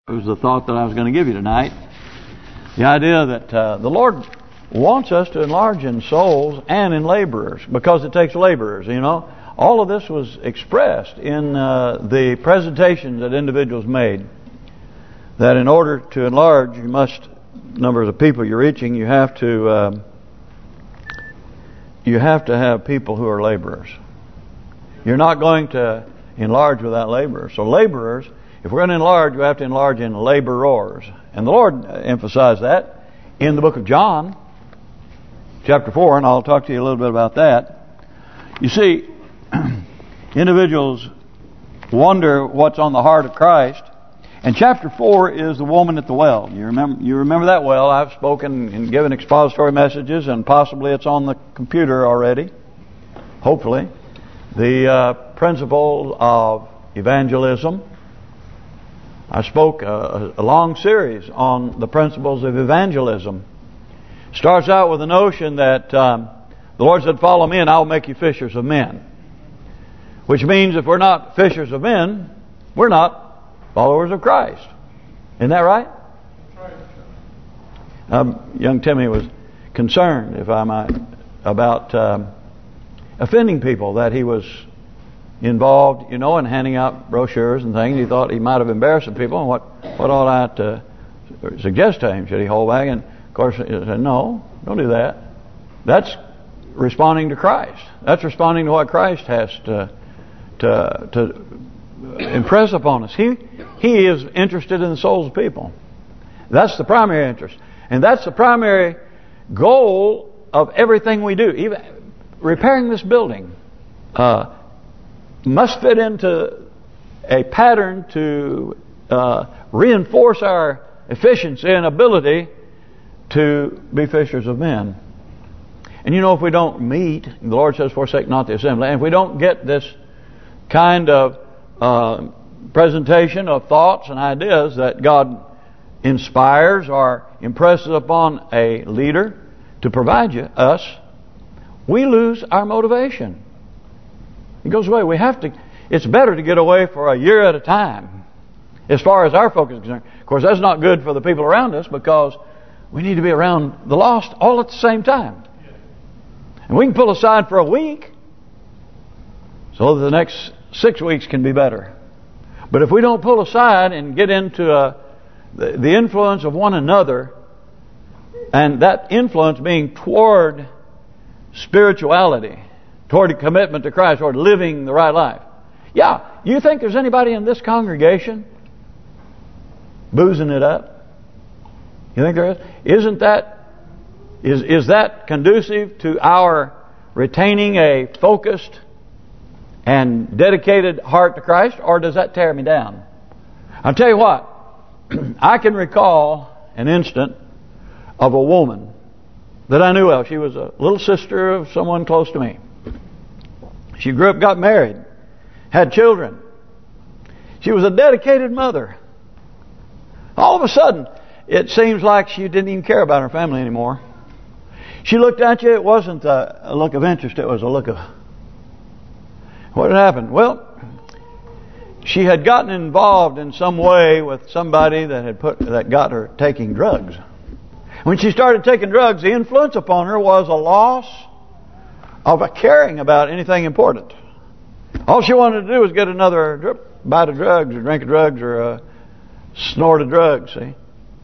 It was the thought that I was going to give you tonight. The idea that the Lord wants us to enlarge in souls and in laborers, because it takes laborers, you know. All of this was expressed in the presentations that individuals made. That in order to enlarge, you must, numbers of people you're reaching, you have to have people who are laborers. You're not going to enlarge without laborers. So laborers, if we're going to enlarge, we have to enlarge in laborers. And the Lord emphasized that in the book of John, chapter 4, and I'll talk to you a little bit about that. You see, individuals wonder what's on the heart of Christ. And chapter 4 is the woman at the well. You remember that well. I've spoken and given expository messages, and possibly it's on the computer already. Hopefully. The principle of evangelism. I spoke a long series on the principles of evangelism. Starts out with the notion that the Lord said, "Follow me and I'll make you fishers of men." Which means if we're not fishers of men, we're not followers of Christ. Isn't that right? Young Timmy was concerned, if I might, about offending people, that he was involved, you know, in handing out brochures and things. He thought he might have embarrassed some people, and what ought I to suggest to him? Should he hold back? And of course he said, "No, don't do that." That's responding to Christ. That's responding to what Christ has to impress upon us. He is interested in the souls of people. That's the primary interest, and that's the primary goal of everything we do. Even repairing this building must fit into a pattern to reinforce our efficiency and ability to be fishers of men. And you know, if we don't meet, the Lord says, "Forsake not the assembly," and if we don't get this kind of presentation of thoughts and ideas that God inspires or impresses upon a leader to provide us, we lose our motivation. It goes away. We have to. It's better to get away for a year at a time, as far as our focus is concerned. Of course, that's not good for the people around us, because we need to be around the lost all at the same time. And we can pull aside for a week, so that the next 6 weeks can be better. But if we don't pull aside and get into the influence of one another, and that influence being toward spirituality, toward a commitment to Christ, toward living the right life. Yeah, you think there's anybody in this congregation boozing it up? You think there is? Isn't that is that conducive to our retaining a focused and dedicated heart to Christ, or does that tear me down? I'll tell you what, I can recall an instant of a woman that I knew well. She was a little sister of someone close to me. She grew up, got married, had children. She was a dedicated mother. All of a sudden, it seems like she didn't even care about her family anymore. She looked at you, it wasn't a look of interest, it was a look of... What had happened? Well, she had gotten involved in some way with somebody that got her taking drugs. When she started taking drugs, the influence upon her was a loss of a caring about anything important. All she wanted to do was get another bite of drugs, or drink of drugs, or a snort of drugs. See,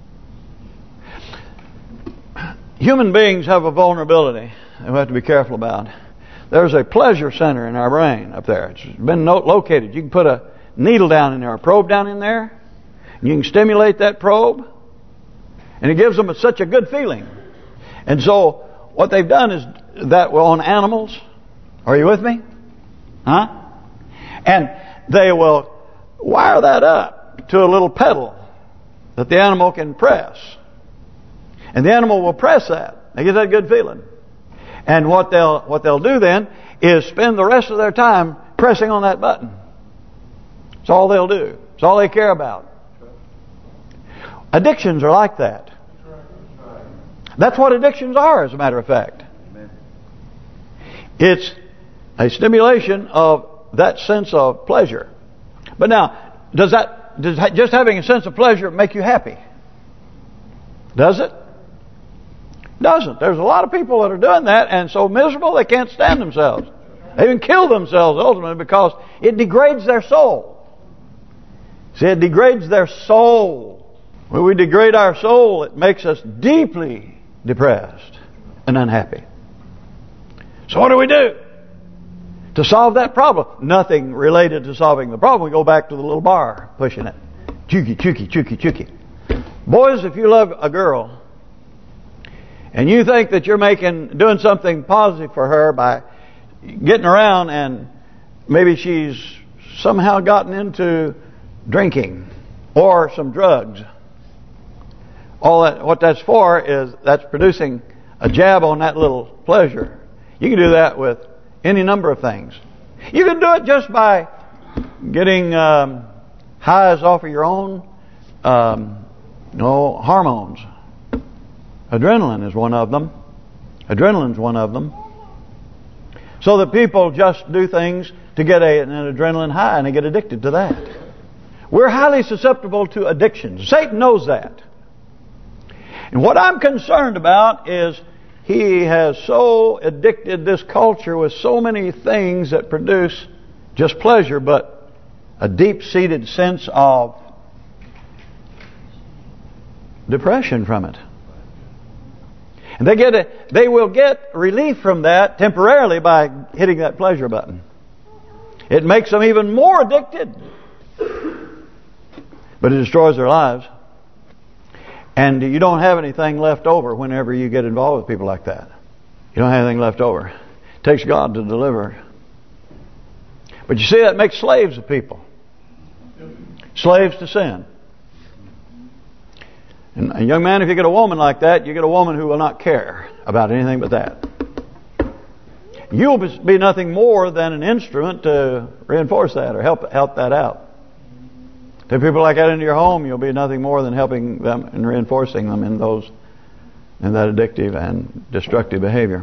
human beings have a vulnerability that we have to be careful about. There's a pleasure center in our brain up there. It's been located. You can put a needle down in there, a probe down in there, and you can stimulate that probe, and it gives them such a good feeling. And so what they've done is that on animals. Are you with me? Huh? And they will wire that up to a little pedal that the animal can press. And the animal will press that. They get that good feeling. And what they'll do then is spend the rest of their time pressing on that button. That's all they'll do. It's all they care about. Addictions are like that. That's what addictions are, as a matter of fact. It's a stimulation of that sense of pleasure. But now, does that does just having a sense of pleasure make you happy? Does it? Doesn't. There's a lot of people that are doing that and so miserable they can't stand themselves. They even kill themselves ultimately because it degrades their soul. See, it degrades their soul. When we degrade our soul, it makes us deeply depressed and unhappy. So what do we do to solve that problem? Nothing related to solving the problem. We go back to the little bar, pushing it. Chooky, chooky, chooky, chooky. Boys, if you love a girl and you think that you're doing something positive for her by getting around and maybe she's somehow gotten into drinking or some drugs, all that, what that's for is that's producing a jab on that little pleasure. You can do that with any number of things. You can do it just by getting highs off of your own hormones. Adrenaline is one of them. Adrenaline's one of them. So that people just do things to get an adrenaline high and they get addicted to that. We're highly susceptible to addictions. Satan knows that. And what I'm concerned about is he has so addicted this culture with so many things that produce just pleasure, but a deep-seated sense of depression from it. And they will get relief from that temporarily by hitting that pleasure button. It makes them even more addicted. But it destroys their lives. And you don't have anything left over whenever you get involved with people like that. You don't have anything left over. It takes God to deliver. But you see, that makes slaves of people. Slaves to sin. And a young man, if you get a woman like that, you get a woman who will not care about anything but that. You'll be nothing more than an instrument to reinforce that or help that out. Take people like that into your home, you'll be nothing more than helping them and reinforcing them in that addictive and destructive behavior.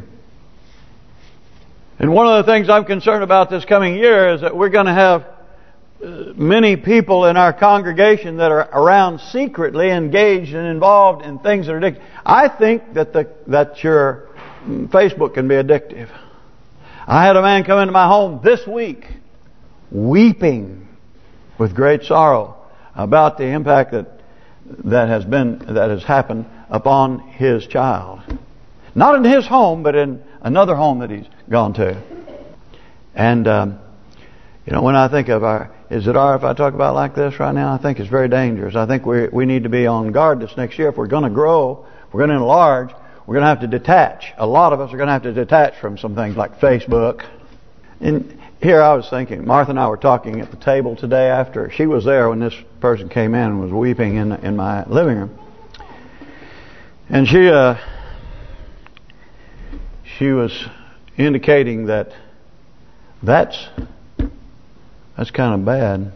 And one of the things I'm concerned about this coming year is that we're going to have many people in our congregation that are around secretly engaged and involved in things that are addictive. I think that your Facebook can be addictive. I had a man come into my home this week weeping with great sorrow about the impact that has happened upon his child. Not in his home, but in another home that he's gone to. And when I think of is it if I talk about like this right now? I think it's very dangerous. I think we need to be on guard this next year. If we're going to grow, if we're going to enlarge, we're going to have to detach. A lot of us are going to have to detach from some things like Facebook. And here I was thinking, Martha and I were talking at the table today after she was there when this person came in and was weeping in my living room. And she was indicating that that's kind of bad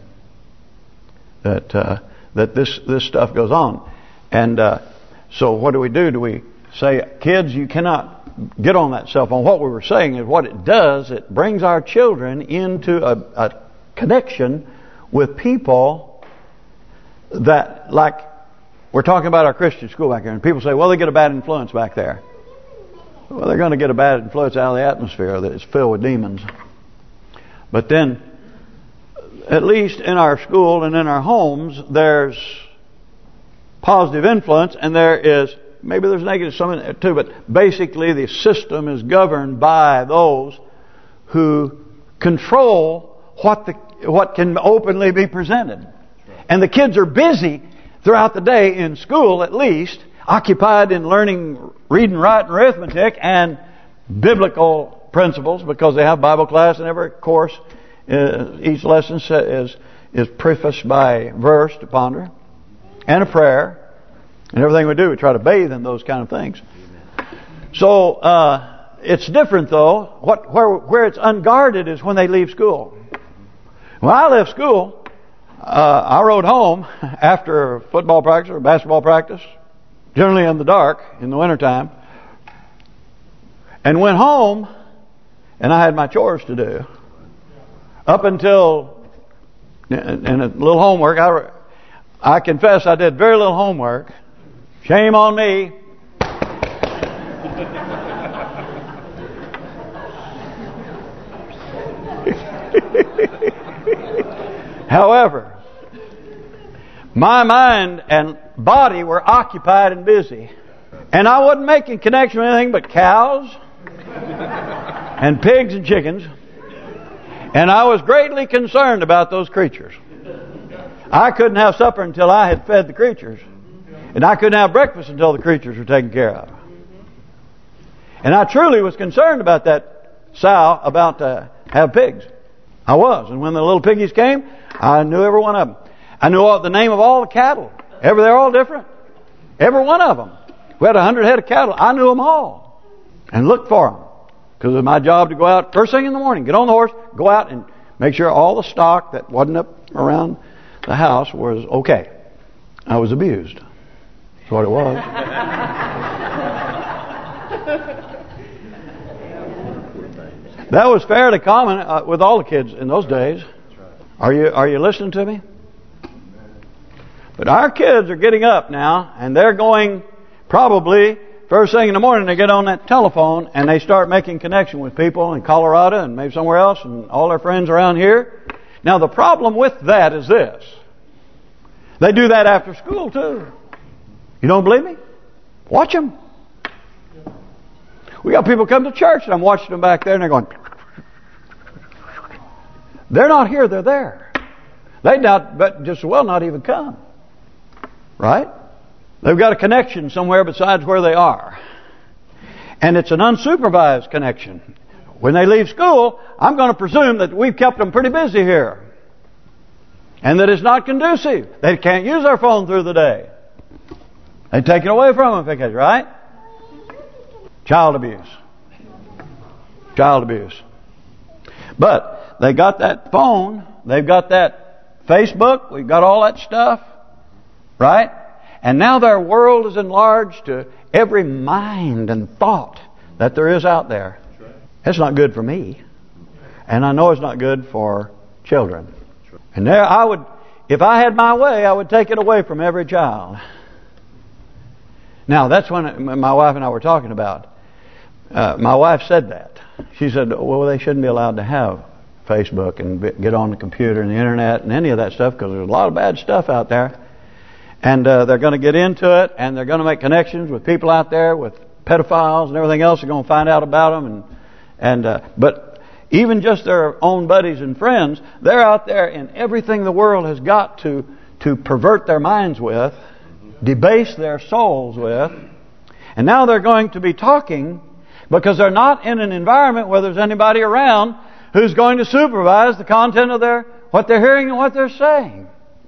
that this stuff goes on. And so what do? Do we say, kids, you cannot get on that cell phone? What we were saying is what it does, it brings our children into a connection with people that, like, we're talking about our Christian school back there, and people say, well, they get a bad influence back there. Well, they're going to get a bad influence out of the atmosphere that is filled with demons. But then, at least in our school and in our homes, there's positive influence, and maybe there's negative some in there too, but basically the system is governed by those who control what can openly be presented. And the kids are busy throughout the day in school, at least, occupied in learning reading, writing, arithmetic, and biblical principles, because they have Bible class and every course. Each lesson is prefaced by verse to ponder and a prayer. And everything we do, we try to bathe in those kind of things. So it's different though. Where it's unguarded is when they leave school. When I left school, I rode home after football practice or basketball practice, generally in the dark in the wintertime, and went home, and I had my chores to do up until and a little homework. I confess I did very little homework. Shame on me. However, my mind and body were occupied and busy. And I wasn't making connection with anything but cows and pigs and chickens. And I was greatly concerned about those creatures. I couldn't have supper until I had fed the creatures. And I couldn't have breakfast until the creatures were taken care of. And I truly was concerned about that sow about to have pigs. I was. And when the little piggies came, I knew every one of them. I knew the name of all the cattle. They're all different. Every one of them. We had 100 head of cattle. I knew them all. And looked for them. Because it was my job to go out first thing in the morning, get on the horse, go out and make sure all the stock that wasn't up around the house was okay. I was abused. That's what it was. That was fairly common with all the kids in those days. Are you listening to me? But our kids are getting up now, and they're going probably first thing in the morning. They get on that telephone and they start making connection with people in Colorado and maybe somewhere else, and all their friends around here. Now the problem with that is this: they do that after school too. You don't believe me? Watch them. We got people come to church and I'm watching them back there and they're going. They're not here, they're there. They doubt, but just as well not even come. Right? They've got a connection somewhere besides where they are. And it's an unsupervised connection. When they leave school, I'm going to presume that we've kept them pretty busy here. And that it's not conducive. They can't use their phone through the day. They take it away from them, because, right? Child abuse. Child abuse. But they got that phone. They've got that Facebook. We've got all that stuff. Right? And now their world is enlarged to every mind and thought that there is out there. It's not good for me. And I know it's not good for children. And there I would, if I had my way, I would take it away from every child. Now that's when my wife and I were talking about. My wife said that. She said, well, they shouldn't be allowed to have Facebook and get on the computer and the internet and any of that stuff, because there's a lot of bad stuff out there. And they're going to get into it, and they're going to make connections with people out there, with pedophiles and everything else. They're going to find out about them, but even just their own buddies and friends, they're out there in everything the world has got to pervert their minds with, debase their souls with. And now they're going to be talking because they're not in an environment where there's anybody around who's going to supervise the content of what they're hearing and what they're saying.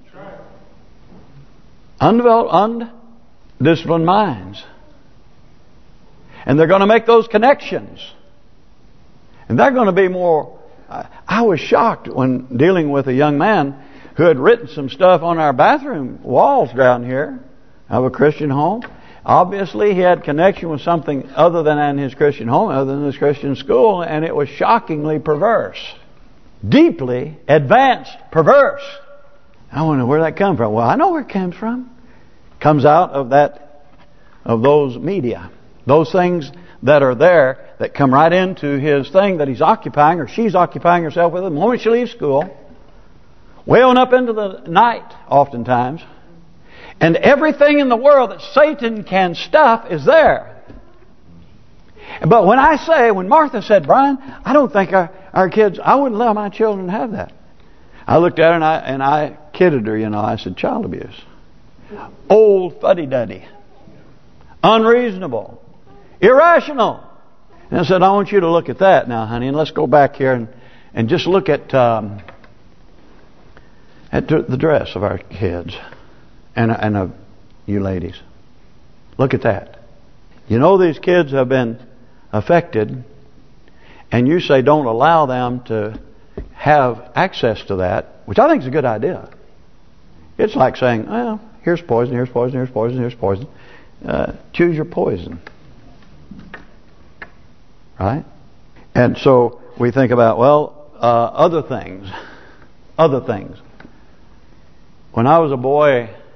Undeveloped, undisciplined minds. And they're going to make those connections. And they're going to be more... I was shocked when dealing with a young man who had written some stuff on our bathroom walls down here of a Christian home. Obviously, he had connection with something other than in his Christian home, other than his Christian school, and it was shockingly perverse. Deeply advanced perverse. I wonder where that comes from. Well, I know where it comes from. It comes out of those media. Those things that are there that come right into his thing that he's occupying, or she's occupying herself with the moment she leaves school. Way on up into the night, oftentimes. And everything in the world that Satan can stuff is there. But when Martha said, Brian, I don't think our kids, I wouldn't allow my children to have that. I looked at her and I kidded her, I said, child abuse. Old fuddy-duddy. Unreasonable. Irrational. And I said, I want you to look at that now, honey, and let's go back here and just look at the dress of our kids and of you ladies. Look at that. These kids have been affected, and you say don't allow them to have access to that, which I think is a good idea. It's like saying, well, here's poison, here's poison, here's poison, here's poison. Choose your poison. Right? And so we think about, other things. Other things. When I was a boy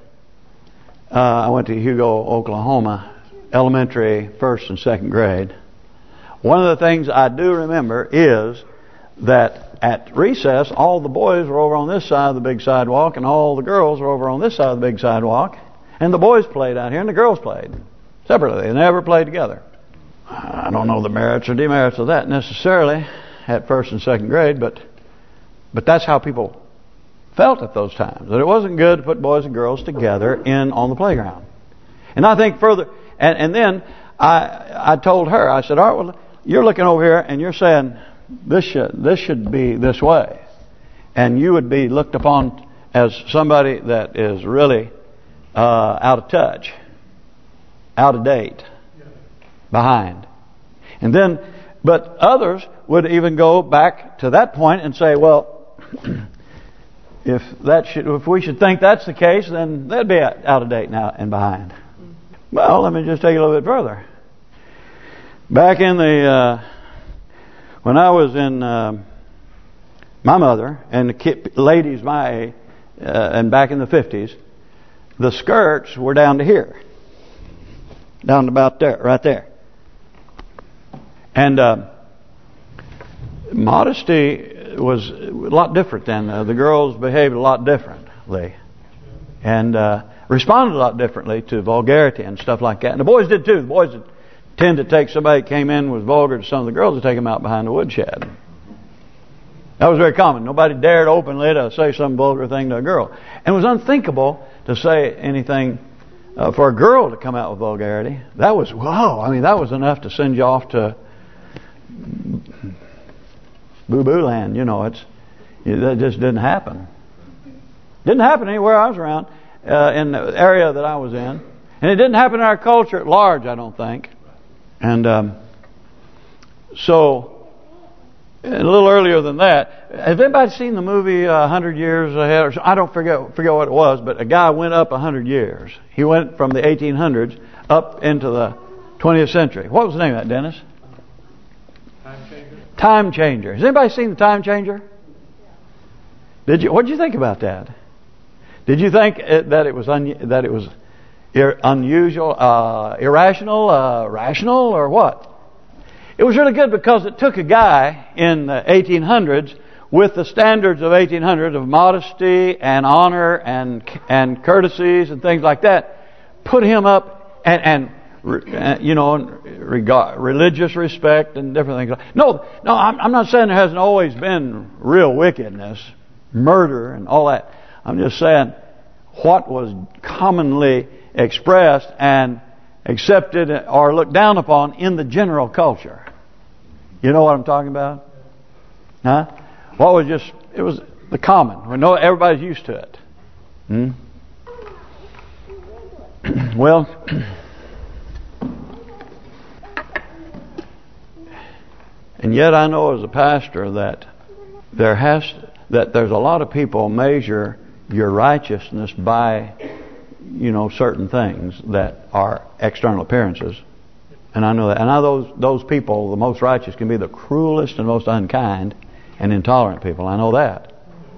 I went to Hugo, Oklahoma, elementary, first and second grade. One of the things I do remember is that at recess, all the boys were over on this side of the big sidewalk, and all the girls were over on this side of the big sidewalk. And the boys played out here, and the girls played separately. They never played together. I don't know the merits or demerits of that necessarily at first and second grade, but that's how people felt at those times. That it wasn't good to put boys and girls together on the playground. And I think further, and then I told her, I said, all right, well, you're looking over here and you're saying this should be this way, and you would be looked upon as somebody that is really out of touch, out of date, behind. And then, but others would even go back to that point and say, well, if we should think that's the case, then they'd be out of date now and behind. Well, let me just take it a little bit further. Back in when I was in my mother and the ladies my age, and back in the 50s, the skirts were down to here, down to about there, right there. And modesty was a lot different then. The girls behaved a lot differently, and responded a lot differently to vulgarity and stuff like that. And the boys did too. The boys would tend to take somebody that came in was vulgar to some of the girls to take them out behind the woodshed. That was very common. Nobody dared openly to say some vulgar thing to a girl. And it was unthinkable to say anything for a girl to come out with vulgarity. That was, whoa, I mean, that was enough to send you off to boo-boo land. You know, that just didn't happen. Didn't happen anywhere I was around, in the area that I was in. And it didn't happen in our culture at large, I don't think. And so, a little earlier than that, has anybody seen the movie 100 Years Ahead? Or I don't forget what it was, but a guy went up 100 years. He went from the 1800s up into the 20th century. What was the name of that, Dennis? Time Changer. Time Changer. Has anybody seen the Time Changer? Did you? What did you think about that? Did you think that it was unusual, irrational, rational, or what? It was really good because it took a guy in the 1800s with the standards of 1800s of modesty and honor and courtesies and things like that, put him up and you know, regard, religious respect and different things. No, I'm not saying there hasn't always been real wickedness, murder and all that. I'm just saying what was commonly expressed and accepted or looked down upon in the general culture. You know what I'm talking about? Huh? What was just, it was the common. We know everybody's used to it. Well, and yet I know as a pastor that there's a lot of people measure your righteousness by, you know, certain things that are external appearances. And I know that. And I know those people, the most righteous, can be the cruelest and most unkind and intolerant people. I know that.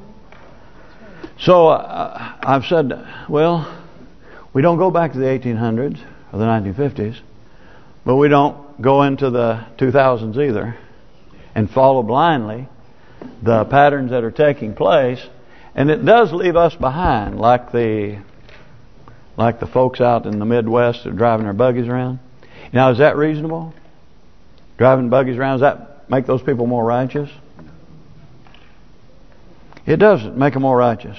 So I've said, well, we don't go back to the 1800s or the 1950s, but we don't go into the 2000s either and follow blindly the patterns that are taking place. And it does leave us behind, like the folks out in the Midwest that are driving their buggies around. Now, is that reasonable? Driving buggies around, does that make those people more righteous? It doesn't make them more righteous.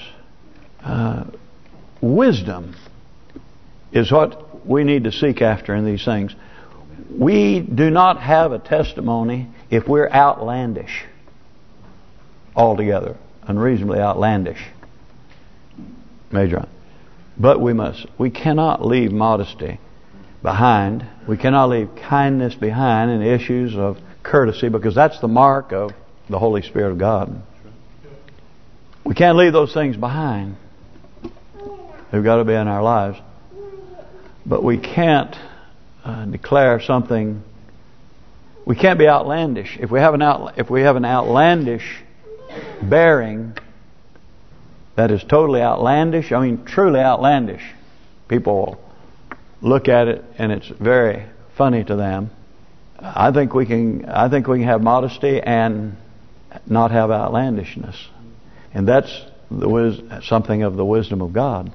Wisdom is what we need to seek after in these things. We do not have a testimony if we're outlandish altogether, unreasonably outlandish. Major. But we cannot leave modesty behind. We cannot leave kindness behind in issues of courtesy, because that's the mark of the Holy Spirit of God. We can't leave those things behind. They've got to be in our lives. But we can't declare something. We can't be outlandish. If we have an outlandish bearing that is totally outlandish, I mean truly outlandish, people look at it and it's very funny to them. I think we can have modesty and not have outlandishness, and that's something of the wisdom of God.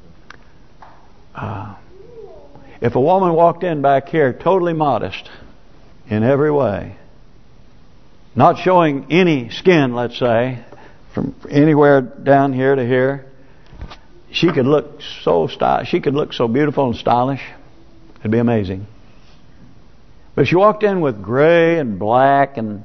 If a woman walked in back here totally modest in every way, not showing any skin, let's say, from anywhere down here to here, she could look so beautiful and stylish. It'd be amazing. But if she walked in with gray and black and,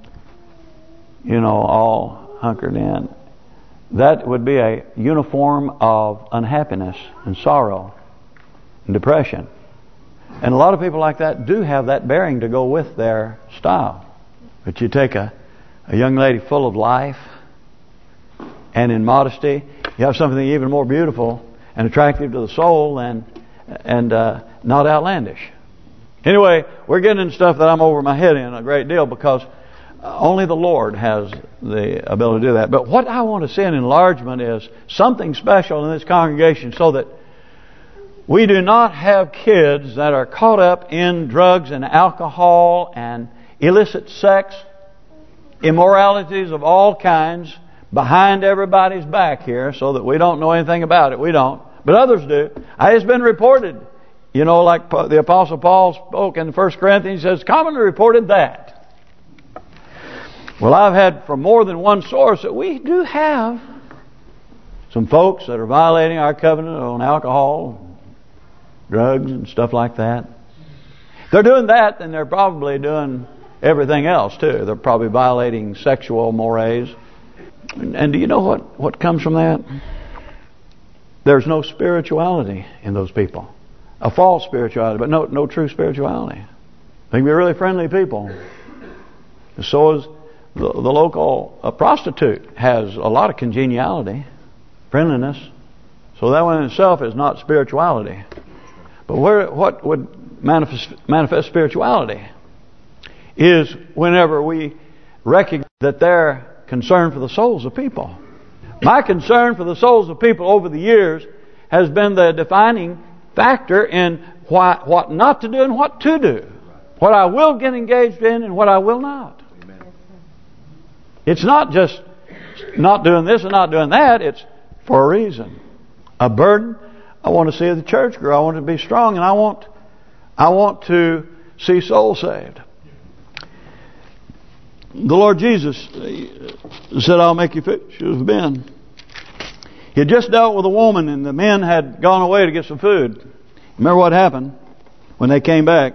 all hunkered in, that would be a uniform of unhappiness and sorrow and depression. And a lot of people like that do have that bearing to go with their style. But you take a young lady full of life and in modesty, you have something even more beautiful and attractive to the soul and not outlandish. Anyway, we're getting into stuff that I'm over my head in a great deal because only the Lord has the ability to do that. But what I want to see in enlargement is something special in this congregation so that we do not have kids that are caught up in drugs and alcohol and illicit sex, immoralities of all kinds behind everybody's back here so that we don't know anything about it. We don't. But others do. It's been reported. Like the Apostle Paul spoke in 1 Corinthians, he says, commonly reported that. Well, I've had from more than one source that we do have some folks that are violating our covenant on alcohol, drugs and stuff like that. If they're doing that, then they're probably doing everything else too. They're probably violating sexual mores. And do you know what comes from that? There's no spirituality in those people. A false spirituality, but no true spirituality. They can be really friendly people. And so is the local prostitute has a lot of congeniality, friendliness. So that one in itself is not spirituality. But what would manifest spirituality is whenever we recognize that they're concerned for the souls of people. My concern for the souls of people over the years has been the defining factor in what not to do and what to do. What I will get engaged in and what I will not. It's not just not doing this and not doing that. It's for a reason. A burden. I want to see the church grow. I want to be strong, and I want to see souls saved. The Lord Jesus said, I'll make you fishers of men. He had just dealt with a woman, and the men had gone away to get some food. Remember what happened when they came back?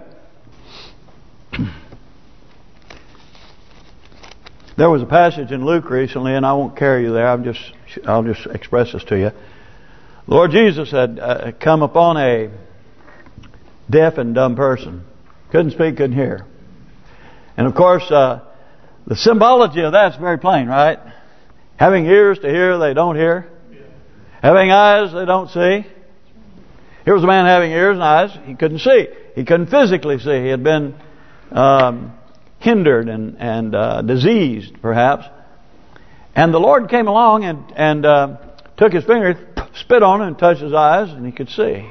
There was a passage in Luke recently, and I won't carry you there. I'll just express this to you. The Lord Jesus had come upon a deaf and dumb person. Couldn't speak, couldn't hear. And of course, the symbology of that's very plain, right? Having ears to hear, they don't hear. Having eyes, they don't see. Here was a man having ears and eyes. He couldn't see. He couldn't physically see. He had been hindered and diseased, perhaps. And the Lord came along and took his finger, spit on it, and touched his eyes, and he could see.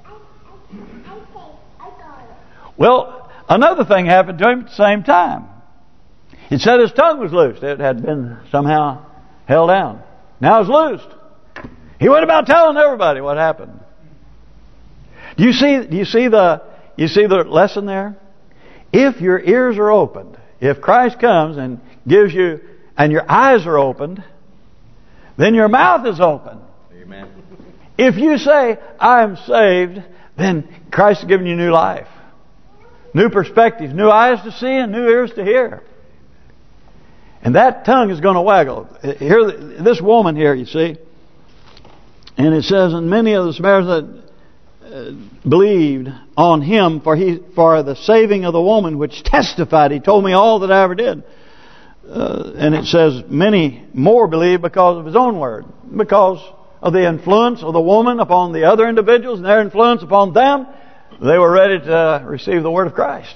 Well, another thing happened to him at the same time. It said his tongue was loosed. It had been somehow held down. Now it's loosed. He went about telling everybody what happened. Do you see the lesson there? If your ears are opened, if Christ comes and gives you, and your eyes are opened, then your mouth is open. Amen. If you say, I am saved, then Christ has given you new life. New perspectives, new eyes to see and new ears to hear. And that tongue is going to waggle. Here, this woman here, you see, and it says, and many of the Samaritans believed on him for the saving of the woman, which testified, he told me all that I ever did. And it says many more believed because of his own word, because of the influence of the woman upon the other individuals and their influence upon them. They were ready to receive the word of Christ.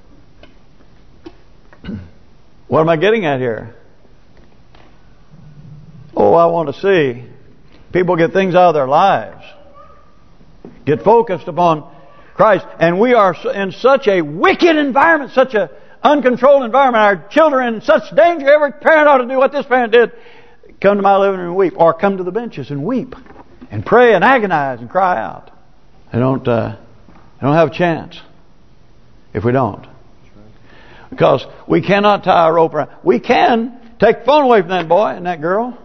What am I getting at here? Oh, I want to see people get things out of their lives. Get focused upon Christ. And we are in such a wicked environment, such a uncontrolled environment. Our children are in such danger. Every parent ought to do what this parent did. Come to my living room and weep. Or come to the benches and weep. And pray and agonize and cry out. They don't have a chance if we don't. Because we cannot tie a rope around. We can take the phone away from that boy and that girl.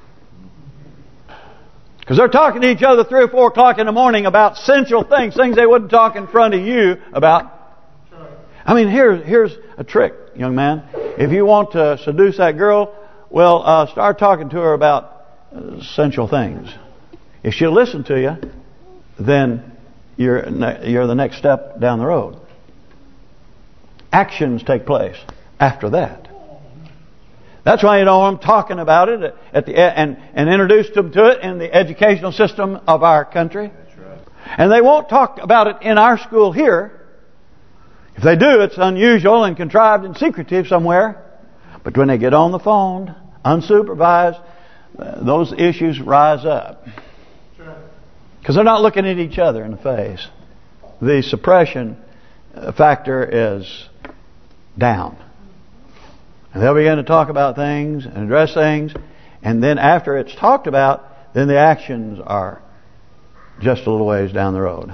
Because they're talking to each other 3 or 4 o'clock in the morning about sensual things they wouldn't talk in front of you about. I mean, here's a trick, young man. If you want to seduce that girl, well, start talking to her about sensual things. If she'll listen to you, then you're the next step down the road. Actions take place after that. That's why I'm talking about it at the and introduce them to it in the educational system of our country. That's right. And they won't talk about it in our school here. If they do, it's unusual and contrived and secretive somewhere. But when they get on the phone, unsupervised, those issues rise up. Because they're not looking at each other in the face. The suppression factor is down. And they'll begin to talk about things and address things. And then after it's talked about, then the actions are just a little ways down the road.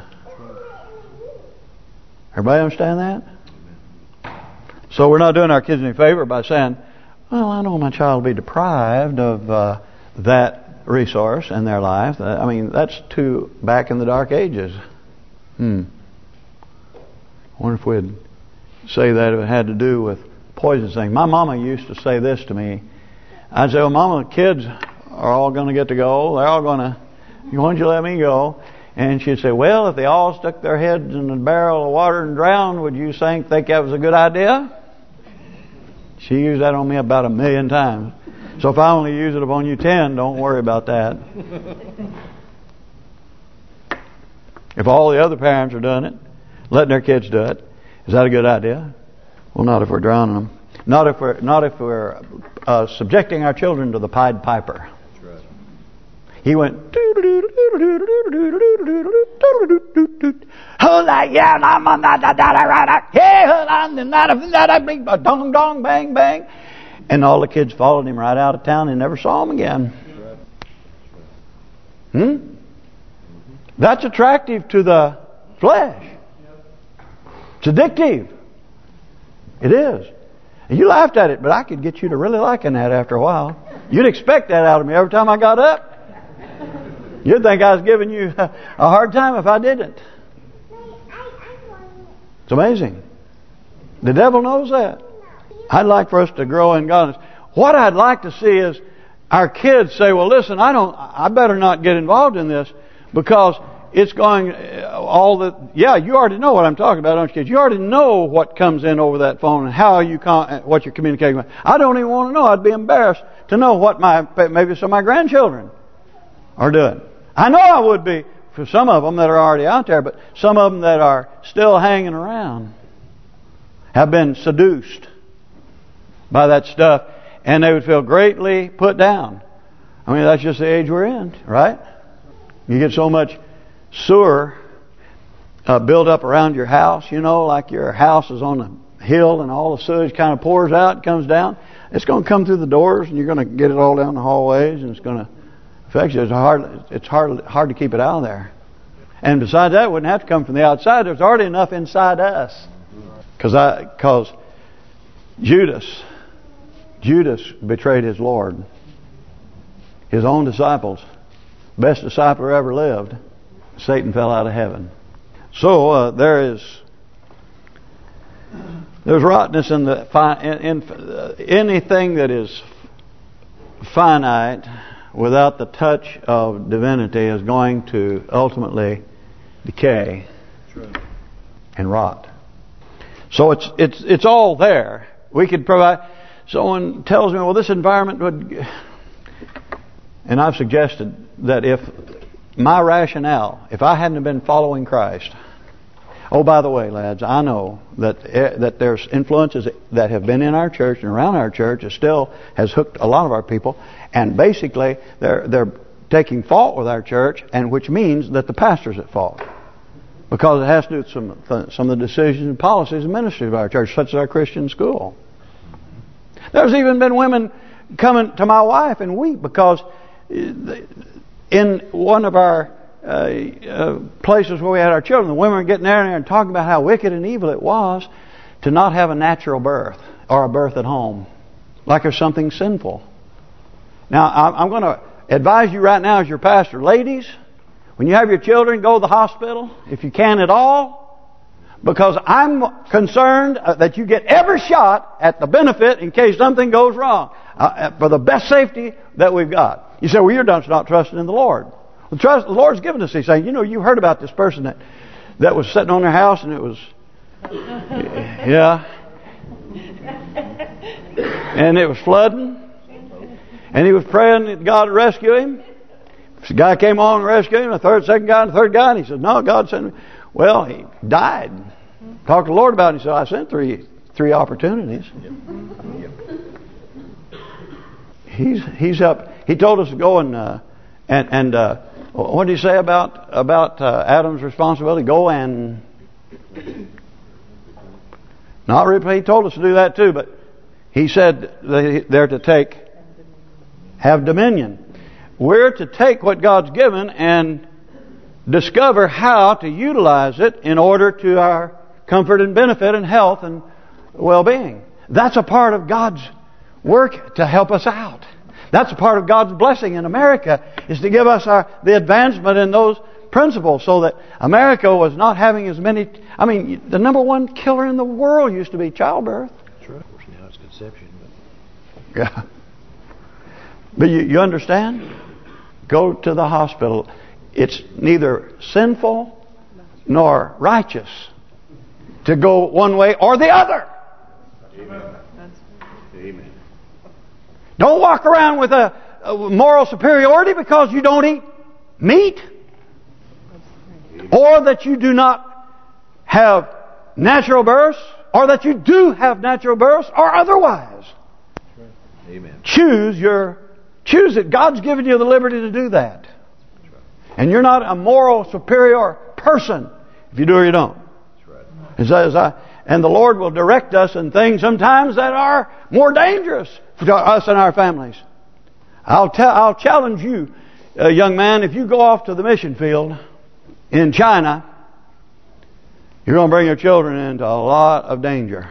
Everybody understand that? So we're not doing our kids any favor by saying, well, I know my child will be deprived of that resource in their life. I mean, that's too back in the dark ages. I wonder if we'd say that if it had to do with poison thing. My mama used to say this to me. I'd say, well, Mama, the kids are all going to get to go. They're all going to, why don't you let me go? And she'd say, well, if they all stuck their heads in a barrel of water and drowned, would you think that was a good idea? She used that on me about 1 million times. So if I only use it upon you 10, don't worry about that. If all the other parents are doing it, letting their kids do it, is that a good idea? Well, not if we're drowning them. Not if we're subjecting our children to the Pied Piper. That's right. He went. Dong dong bang bang, and all the kids followed him right out of town and never saw him again. That's attractive to the flesh. It's addictive. It is. And you laughed at it, but I could get you to really liking that after a while. You'd expect that out of me every time I got up. You'd think I was giving you a hard time if I didn't. It's amazing. The devil knows that. I'd like for us to grow in godliness. What I'd like to see is our kids say, well, listen, I better not get involved in this because it's going you already know what I'm talking about, don't you, kids? You already know what comes in over that phone and how what you're communicating with. I don't even want to know. I'd be embarrassed to know what maybe some of my grandchildren are doing. I know I would be for some of them that are already out there, but some of them that are still hanging around have been seduced by that stuff, and they would feel greatly put down. I mean, that's just the age we're in, right? You get so much sewer built up around your house, like your house is on a hill and all the sewage kind of pours out and comes down. It's going to come through the doors and you're going to get it all down the hallways and it's going to affect you. It's hard to keep it out of there. And besides that, it wouldn't have to come from the outside. There's already enough inside us. Because Judas betrayed his Lord. His own disciples, best disciple who ever lived, Satan fell out of heaven. So there's rottenness in anything that is finite without the touch of divinity is going to ultimately decay and rot. So it's all there. We could provide. Someone tells me, well, this environment would, and I've suggested that if my rationale, if I hadn't been following Christ. Oh, by the way, lads, I know that there's influences that have been in our church and around our church. It still has hooked a lot of our people, and basically they're taking fault with our church, and which means that the pastor's at fault. Because it has to do with some of the decisions and policies and ministries of our church, such as our Christian school. There's even been women coming to my wife and weep because in one of our places where we had our children, the women were getting there and talking about how wicked and evil it was to not have a natural birth or a birth at home, like there's something sinful. Now, I'm going to advise you right now as your pastor, ladies, when you have your children, go to the hospital if you can at all, because I'm concerned that you get every shot at the benefit in case something goes wrong, for the best safety that we've got. You say, well, you're not trusting in the Lord. The Lord's given us these things. You know, you heard about this person that was sitting on their house and it was, yeah, and it was flooding, and he was praying that God would rescue him. The guy came on and rescued him, second guy, and the third guy, and he said, no, God sent me. Well, he died. Talked to the Lord about it. He said, I sent three opportunities. He's up. He told us to go and what did he say about Adam's responsibility? Go and not repay. He told us to do that too, but he said they're to have dominion. We're to take what God's given and discover how to utilize it in order to our comfort and benefit and health and well-being. That's a part of God's work to help us out. That's a part of God's blessing in America, is to give us the advancement in those principles so that America was not having as many... I mean, the number one killer in the world used to be childbirth. That's right. Now it's conception. Yeah. But you understand? Go to the hospital. It's neither sinful nor righteous to go one way or the other. Amen. Amen. Don't walk around with a moral superiority because you don't eat meat, or that you do not have natural births, or that you do have natural births, or otherwise. Amen. Choose it. God's given you the liberty to do that. And you're not a moral superior person if you do or you don't. It says, and the Lord will direct us in things sometimes that are more dangerous for us and our families. I'll challenge you, young man, if you go off to the mission field in China, you're going to bring your children into a lot of danger.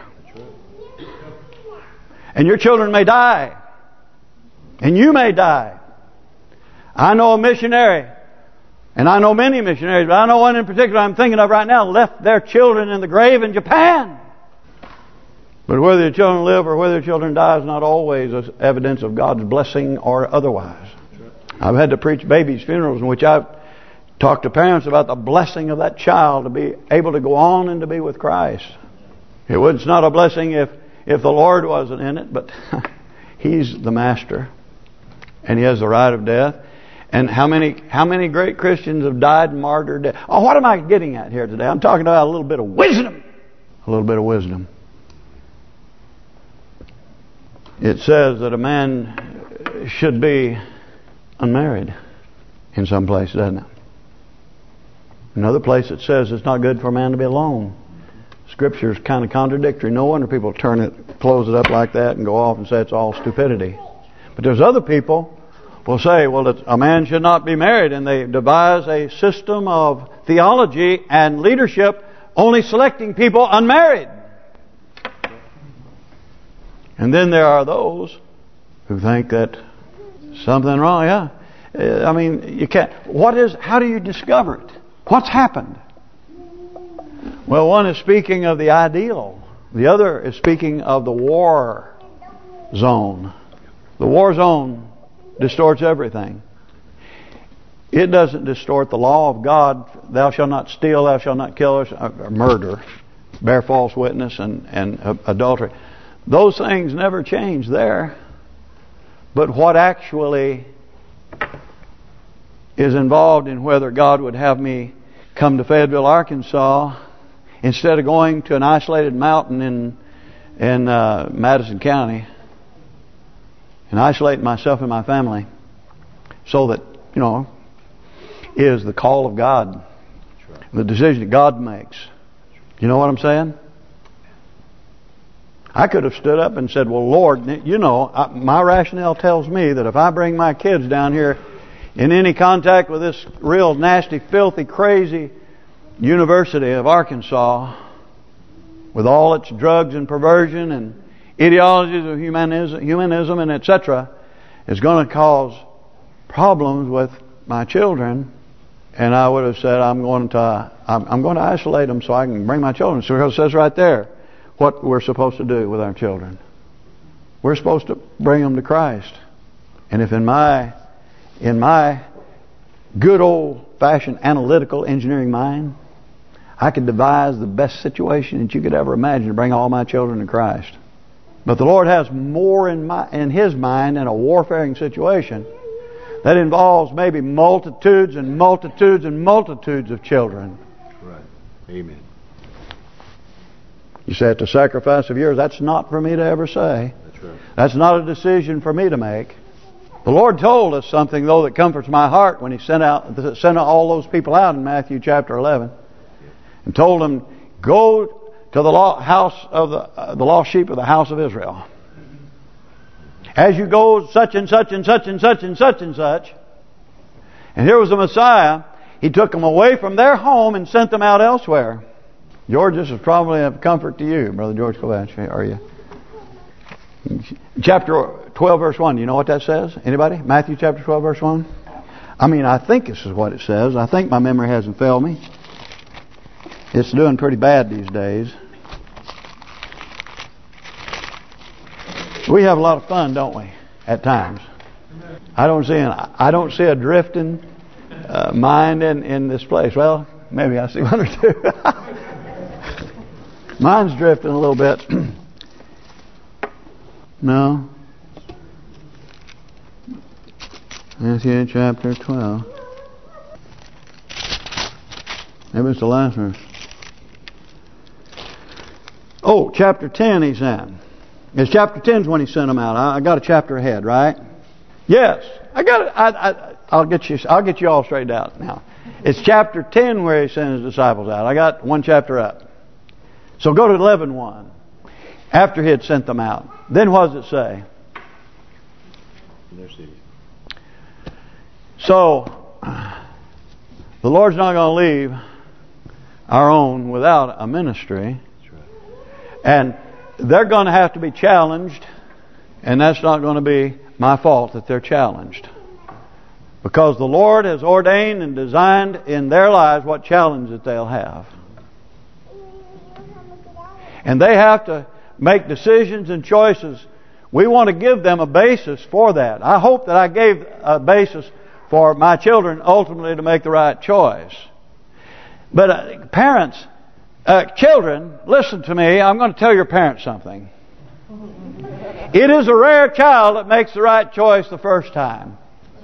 And your children may die. And you may die. I know a missionary, and I know many missionaries, but I know one in particular I'm thinking of right now, left their children in the grave in Japan. But whether your children live or whether your children die is not always evidence of God's blessing or otherwise. I've had to preach babies' funerals in which I've talked to parents about the blessing of that child to be able to go on and to be with Christ. It's not a blessing if the Lord wasn't in it, but He's the master. And He has the right of death. And how many great Christians have died martyred? Oh, what am I getting at here today? I'm talking about a little bit of wisdom. A little bit of wisdom. It says that a man should be unmarried in some place, doesn't it? Another place it says it's not good for a man to be alone. Scripture is kind of contradictory. No wonder people close it up like that and go off and say it's all stupidity. But there's other people will say, well, a man should not be married, and they devise a system of theology and leadership only selecting people unmarried. And then there are those who think that something wrong. Yeah, I mean, you can't. How do you discover it? What's happened? Well, one is speaking of the ideal. The other is speaking of the war zone. The war zone distorts everything. It doesn't distort the law of God. Thou shalt not steal, thou shalt not kill, or murder, bear false witness, and adultery. Those things never change there. But what actually is involved in whether God would have me come to Fayetteville, Arkansas, instead of going to an isolated mountain in Madison County, and isolate myself and my family, so that, is the call of God. The decision that God makes. You know what I'm saying? I could have stood up and said, well, Lord, you know, my rationale tells me that if I bring my kids down here in any contact with this real nasty, filthy, crazy University of Arkansas, with all its drugs and perversion and ideologies of humanism and etc., is going to cause problems with my children, and I would have said, I'm going to isolate them so I can bring my children. So it says right there what we're supposed to do with our children. We're supposed to bring them to Christ. And if in my good old-fashioned analytical engineering mind, I could devise the best situation that you could ever imagine to bring all my children to Christ. But the Lord has more in His mind in a warfaring situation that involves maybe multitudes and multitudes and multitudes of children. Right. Amen. You say, it's a sacrifice of yours. That's not for me to ever say. That's right. That's not a decision for me to make. The Lord told us something, though, that comforts my heart when He sent all those people out in Matthew chapter 11, and told them, "Go to the house of the lost sheep of the house of Israel. As you go, such and such and such and such and such and such." And here was the Messiah. He took them away from their home and sent them out elsewhere. George, this is probably a comfort to you, Brother George Kovacs, are you? Chapter 12, verse 1. You know what that says? Anybody? Matthew chapter 12, verse 1. I mean, I think this is what it says. I think my memory hasn't failed me. It's doing pretty bad these days. We have a lot of fun, don't we? At times. I don't see a drifting mind in this place. Well, maybe I see one or two. Mine's drifting a little bit. No. Matthew chapter 12. Maybe it's the last verse. Oh, chapter 10 he sent. It's chapter 10's when he sent them out. I got a chapter ahead, right? Yes. I got it. I'll get you all straightened out now. It's chapter 10 where he sent his disciples out. I got one chapter up. So go to 11:1. After he had sent them out. Then what does it say? So, the Lord's not going to leave our own without a ministry. And they're going to have to be challenged. And that's not going to be my fault that they're challenged. Because the Lord has ordained and designed in their lives what challenge that they'll have. And they have to make decisions and choices. We want to give them a basis for that. I hope that I gave a basis for my children ultimately to make the right choice. But parents, children, listen to me. I'm going to tell your parents something. It is a rare child that makes the right choice the first time.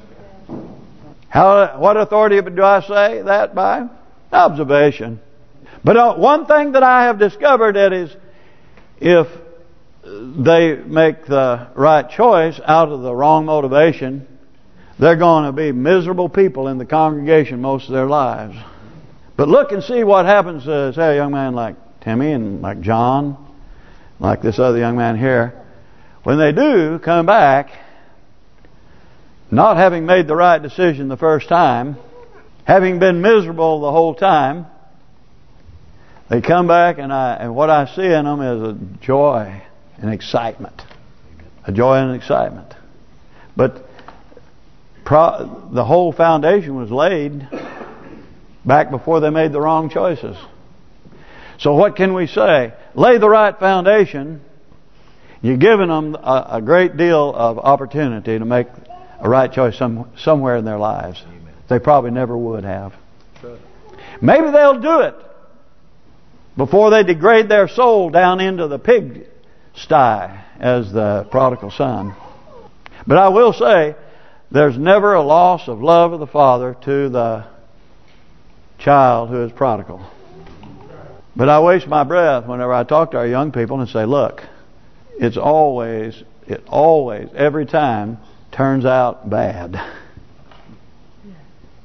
What authority do I say that by? Observation. But one thing that I have discovered, that is, if they make the right choice out of the wrong motivation, they're going to be miserable people in the congregation most of their lives. But look and see what happens to, say, a young man like Timmy and like John, like this other young man here. When they do come back, not having made the right decision the first time, having been miserable the whole time, they come back, and what I see in them is a joy and excitement. A joy and excitement. But the whole foundation was laid back before they made the wrong choices. So what can we say? Lay the right foundation. You're giving them a great deal of opportunity to make a right choice somewhere in their lives. They probably never would have. Maybe they'll do it before they degrade their soul down into the pig sty as the prodigal son. But I will say, there's never a loss of love of the Father to the child who is prodigal. But I waste my breath whenever I talk to our young people and say, look, it always, every time turns out bad.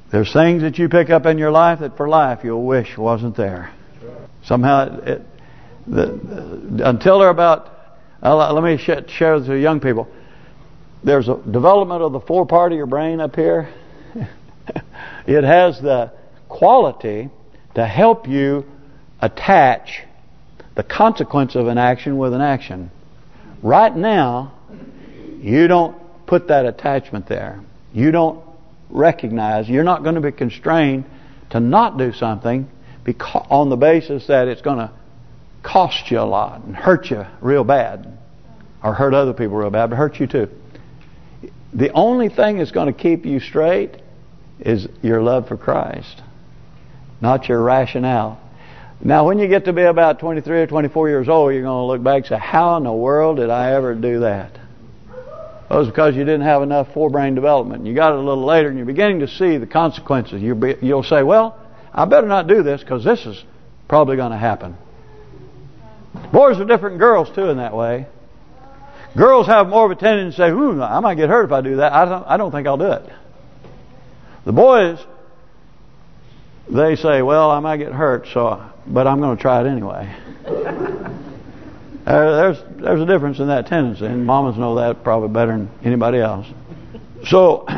There's things that you pick up in your life that for life you'll wish wasn't there. Somehow, until they're about, let me share with the young people. There's a development of the forepart of your brain up here. It has the quality to help you attach the consequence of an action with an action. Right now, you don't put that attachment there. You don't recognize, you're not going to be constrained to not do something because on the basis that it's going to cost you a lot and hurt you real bad, or hurt other people real bad, but hurt you too. The only thing that's going to keep you straight is your love for Christ, not your rationale. Now, when you get to be about 23 or 24 years old, you're going to look back and say, how in the world did I ever do that? Well, it was because you didn't have enough forebrain development. You got it a little later and you're beginning to see the consequences. You'll say, well, I better not do this because this is probably going to happen. Boys are different than girls too in that way. Girls have more of a tendency to say, I might get hurt if I do that. I don't think I'll do it. The boys, they say, well, I might get hurt, but I'm going to try it anyway. There's a difference in that tendency, and mamas know that probably better than anybody else. So,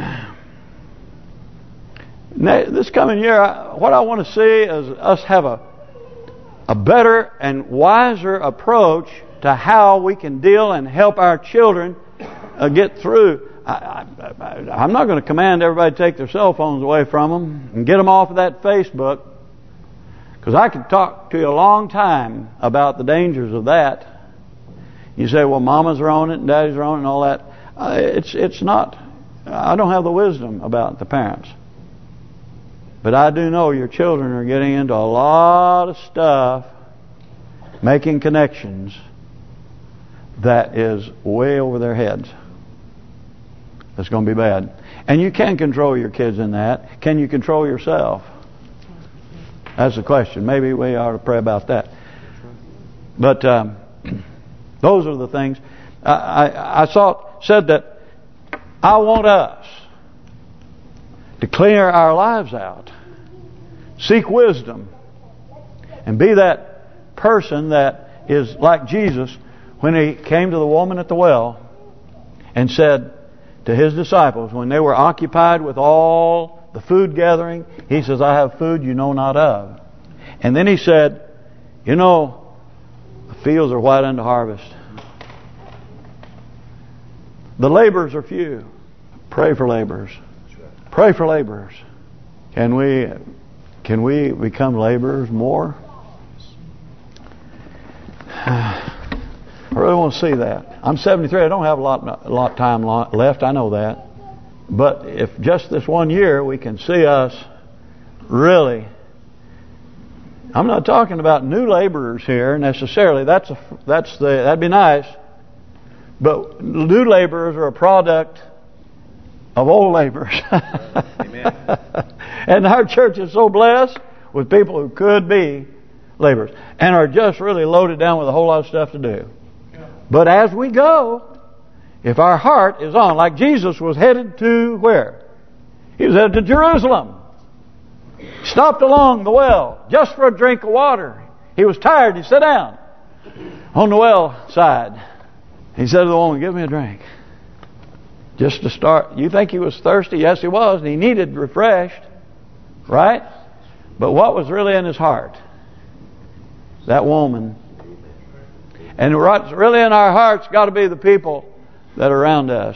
this coming year, what I want to see is us have a better and wiser approach to how we can deal and help our children get through. I'm not going to command everybody to take their cell phones away from them and get them off of that Facebook, because I could talk to you a long time about the dangers of that. You say, well, mamas are on it and daddies are on it and all that. It's not. I don't have the wisdom about the parents. But I do know your children are getting into a lot of stuff, making connections that is way over their heads. It's going to be bad. And you can control your kids in that. Can you control yourself? That's the question. Maybe we ought to pray about that. But those are the things. I said that I want us to clear our lives out, seek wisdom, and be that person that is like Jesus when he came to the woman at the well and said to his disciples, when they were occupied with all the food gathering, he says, I have food you know not of. And then he said, you know, the fields are white unto harvest. The laborers are few. Pray for laborers. Pray for laborers. Can we become laborers more? I really want to see that. I'm 73. I don't have a lot of time left. I know that. But if just this 1 year we can see us really, I'm not talking about new laborers here necessarily. That'd be nice. But new laborers are a product of old laborers. Amen. And our church is so blessed with people who could be laborers and are just really loaded down with a whole lot of stuff to do. But as we go, if our heart is on, like Jesus was headed to where? He was headed to Jerusalem. Stopped along the well just for a drink of water. He was tired. He sat down on the well side. He said to the woman, give me a drink. Just to start. You think he was thirsty? Yes, he was. And he needed refreshed. Right? But what was really in his heart? That woman. And what's really in our hearts got to be the people that are around us.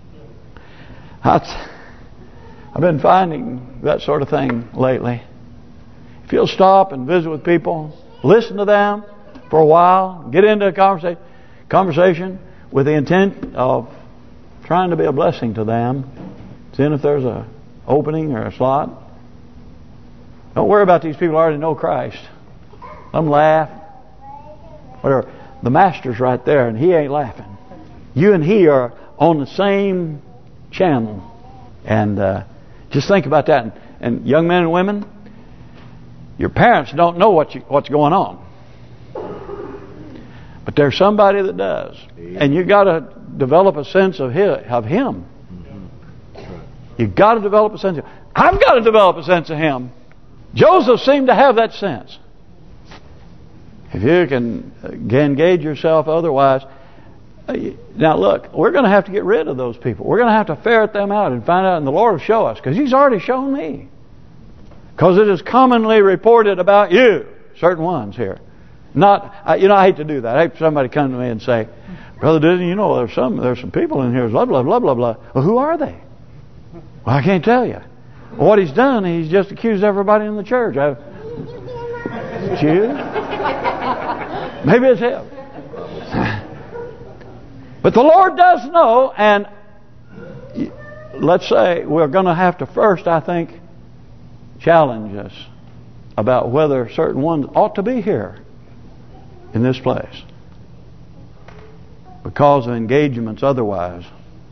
I've been finding that sort of thing lately. If you'll stop and visit with people, listen to them for a while, get into a conversation with the intent of trying to be a blessing to them, seeing if there's a opening or a slot. Don't worry about these people who already know Christ. Let them laugh. Whatever. The Master's right there and he ain't laughing. You and he are on the same channel. And just think about that. And young men and women, your parents don't know what's going on. But there's somebody that does. And you got to develop a sense of him. You got to develop a sense of I've got to develop a sense of Him. Joseph seemed to have that sense. If you can engage yourself otherwise... Now look, we're going to have to get rid of those people. We're going to have to ferret them out and find out, and the Lord will show us, because He's already shown me. Because it is commonly reported about you, certain ones here. Not, I hate to do that. I hate for somebody to come to me and say, Brother Disney, there's some people in here, blah blah blah blah blah. Well, who are they? Well, I can't tell you. Well, what he's done, he's just accused everybody in the church. It's you? Maybe it's him. But the Lord does know, and let's say we're going to have to first, I think, challenge us about whether certain ones ought to be here in this place because of engagements otherwise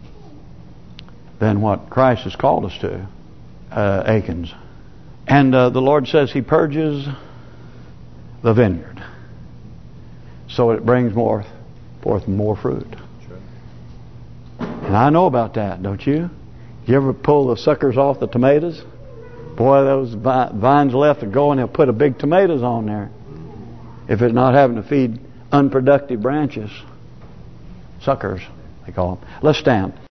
than what Christ has called us to, Achans. And the Lord says He purges the vineyard so it brings forth more fruit. And I know about that, don't you? You ever pull the suckers off the tomatoes? Boy, those vines left to go, and they'll put a big tomatoes on there. If it's not having to feed unproductive branches. Suckers, they call them. Let's stand.